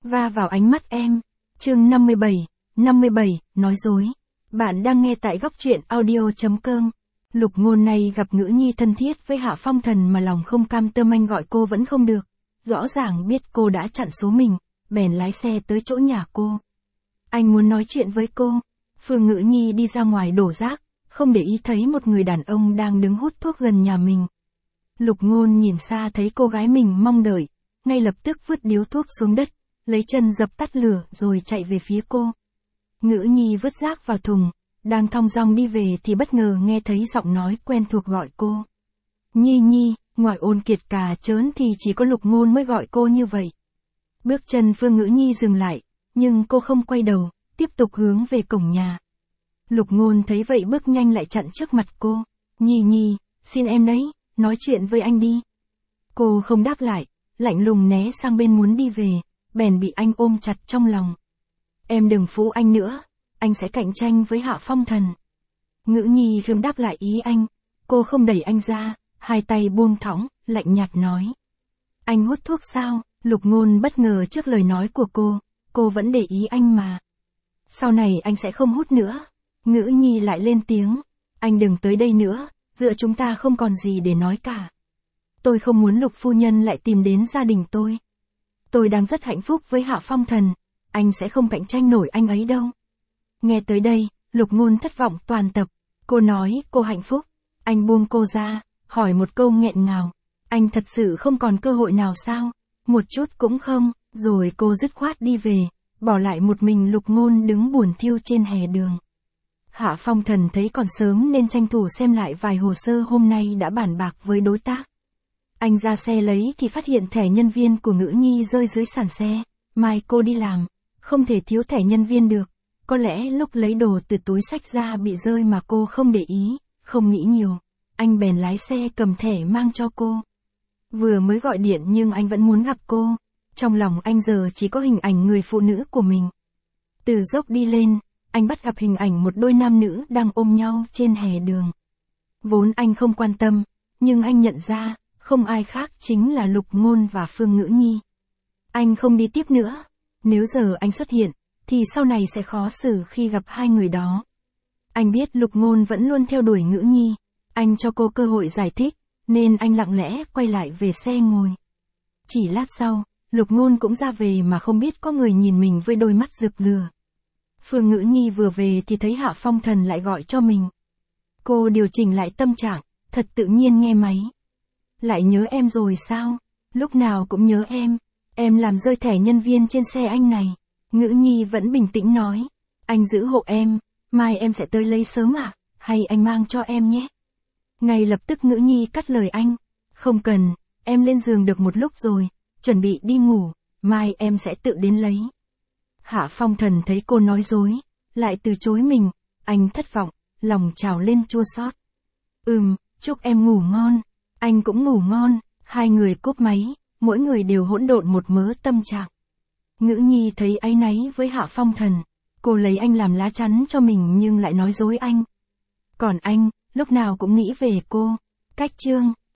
va vào ánh mắt em. Chương 57, nói dối. Bạn đang nghe tại góc truyện audio.com. Lục Ngôn này gặp Ngữ Nhi thân thiết với Hạ Phong Thần mà lòng không cam tâm, anh gọi cô vẫn không được. Rõ ràng biết cô đã chặn số mình, bèn lái xe tới chỗ nhà cô. Anh muốn nói chuyện với cô. Phương Ngữ Nhi đi ra ngoài đổ rác, không để ý thấy một người đàn ông đang đứng hút thuốc gần nhà mình. Lục Ngôn nhìn xa thấy cô gái mình mong đợi, ngay lập tức vứt điếu thuốc xuống đất, lấy chân dập tắt lửa rồi chạy về phía cô. Ngữ Nhi vứt rác vào thùng, đang thong dong đi về thì bất ngờ nghe thấy giọng nói quen thuộc gọi cô. Nhi Nhi, ngoài Ôn Kiệt cả trớn thì chỉ có Lục Ngôn mới gọi cô như vậy. Bước chân Phương Ngữ Nhi dừng lại, nhưng cô không quay đầu, tiếp tục hướng về cổng nhà. Lục Ngôn thấy vậy bước nhanh lại chặn trước mặt cô. Nhi Nhi, xin em đấy, nói chuyện với anh đi. Cô không đáp lại, lạnh lùng né sang bên muốn đi về, bèn bị anh ôm chặt trong lòng. Em đừng phũ anh nữa, anh sẽ cạnh tranh với Hạ Phong Thần. Ngữ Nhi không đáp lại ý anh, cô không đẩy anh ra, hai tay buông thõng, lạnh nhạt nói. Anh hút thuốc sao? Lục Ngôn bất ngờ trước lời nói của cô vẫn để ý anh mà. Sau này anh sẽ không hút nữa. Ngữ Nhi lại lên tiếng, anh đừng tới đây nữa, giữa chúng ta không còn gì để nói cả. Tôi không muốn Lục phu nhân lại tìm đến gia đình tôi. Tôi đang rất hạnh phúc với Hạ Phong Thần, anh sẽ không cạnh tranh nổi anh ấy đâu. Nghe tới đây, Lục Ngôn thất vọng toàn tập. Cô nói cô hạnh phúc, anh buông cô ra, hỏi một câu nghẹn ngào. Anh thật sự không còn cơ hội nào sao? Một chút cũng không, rồi cô dứt khoát đi về, bỏ lại một mình Lục Ngôn đứng buồn thiu trên hè đường. Hạ Phong Thần thấy còn sớm nên tranh thủ xem lại vài hồ sơ hôm nay đã bàn bạc với đối tác. Anh ra xe lấy thì phát hiện thẻ nhân viên của Ngữ Nhi rơi dưới sàn xe. Mai cô đi làm, không thể thiếu thẻ nhân viên được. Có lẽ lúc lấy đồ từ túi xách ra bị rơi mà cô không để ý, không nghĩ nhiều. Anh bèn lái xe cầm thẻ mang cho cô. Vừa mới gọi điện nhưng anh vẫn muốn gặp cô. Trong lòng anh giờ chỉ có hình ảnh người phụ nữ của mình. Từ dốc đi lên, anh bắt gặp hình ảnh một đôi nam nữ đang ôm nhau trên hè đường. Vốn anh không quan tâm, nhưng anh nhận ra, không ai khác chính là Lục Ngôn và Phương Ngữ Nhi. Anh không đi tiếp nữa. Nếu giờ anh xuất hiện, thì sau này sẽ khó xử khi gặp hai người đó. Anh biết Lục Ngôn vẫn luôn theo đuổi Ngữ Nhi. Anh cho cô cơ hội giải thích, nên anh lặng lẽ quay lại về xe ngồi. Chỉ lát sau, Lục Ngôn cũng ra về mà không biết có người nhìn mình với đôi mắt rực lửa. Phương Ngữ Nhi vừa về thì thấy Hạ Phong Thần lại gọi cho mình. Cô điều chỉnh lại tâm trạng, thật tự nhiên nghe máy. Lại nhớ em rồi sao? Lúc nào cũng nhớ em làm rơi thẻ nhân viên trên xe anh này. Ngữ Nhi vẫn bình tĩnh nói. Anh giữ hộ em, mai em sẽ tới lấy sớm à? Hay anh mang cho em nhé? Ngay lập tức Ngữ Nhi cắt lời anh. Không cần, em lên giường được một lúc rồi, chuẩn bị đi ngủ, mai em sẽ tự đến lấy. Hạ Phong Thần thấy cô nói dối, lại từ chối mình, anh thất vọng, lòng trào lên chua xót. Chúc em ngủ ngon, anh cũng ngủ ngon, hai người cúp máy, mỗi người đều hỗn độn một mớ tâm trạng. Ngữ Nhi thấy áy náy với Hạ Phong Thần, cô lấy anh làm lá chắn cho mình nhưng lại nói dối anh. Còn anh, lúc nào cũng nghĩ về cô. Cách chương